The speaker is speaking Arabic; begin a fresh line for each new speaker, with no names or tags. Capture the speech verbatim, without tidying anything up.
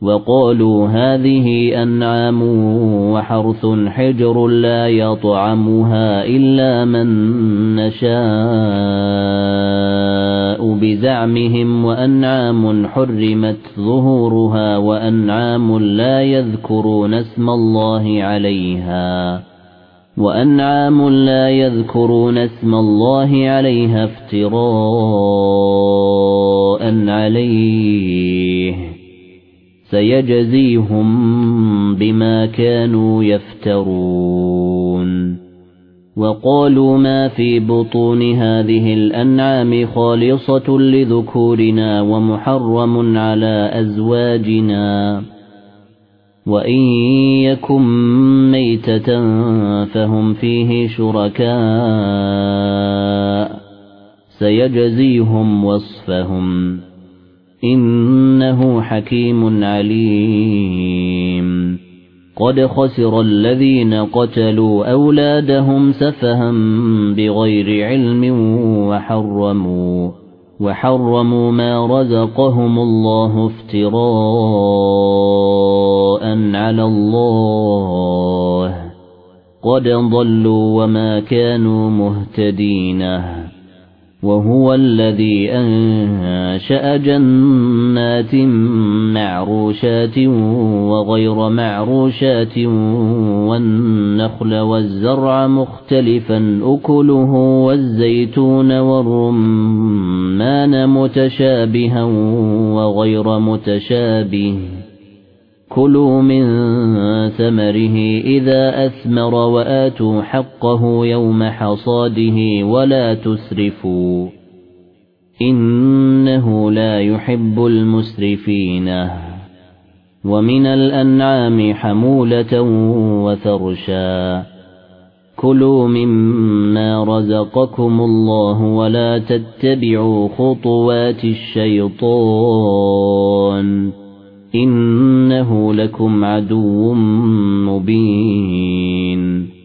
وقالوا هذه أنعام وحرث حجر لا يطعمها إلا من نشاء بزعمهم وأنعام حرمت ظهورها وأنعام لا يذكرون اسم الله عليها وأنعام لا يذكرون اسم الله عليها افتراء عليه سيجزيهم بما كانوا يفترون وقالوا ما في بطون هذه الأنعام خالصة لذكورنا ومحرم على أزواجنا وإن يكن ميتة فهم فيه شركاء سيجزيهم وصفهم إنه حكيم عليم قد خسر الذين قتلوا أولادهم سفها بغير علم وحرموا وحرموا ما رزقهم الله افتراء على الله قد ضلوا وما كانوا مهتدين وهو الذي أنشأ جنات معروشات وغير معروشات والنخل والزرع مختلفا أكله والزيتون والرمان متشابها وغير متشابه كلوا من ثمره إذا أثمر وآتوا حقه يوم حصاده ولا تسرفوا إنه لا يحب المسرفين ومن الأنعام حمولة وفرشا كلوا مما رزقكم الله ولا تتبعوا خطوات الشيطان إنه لكم عدو مبين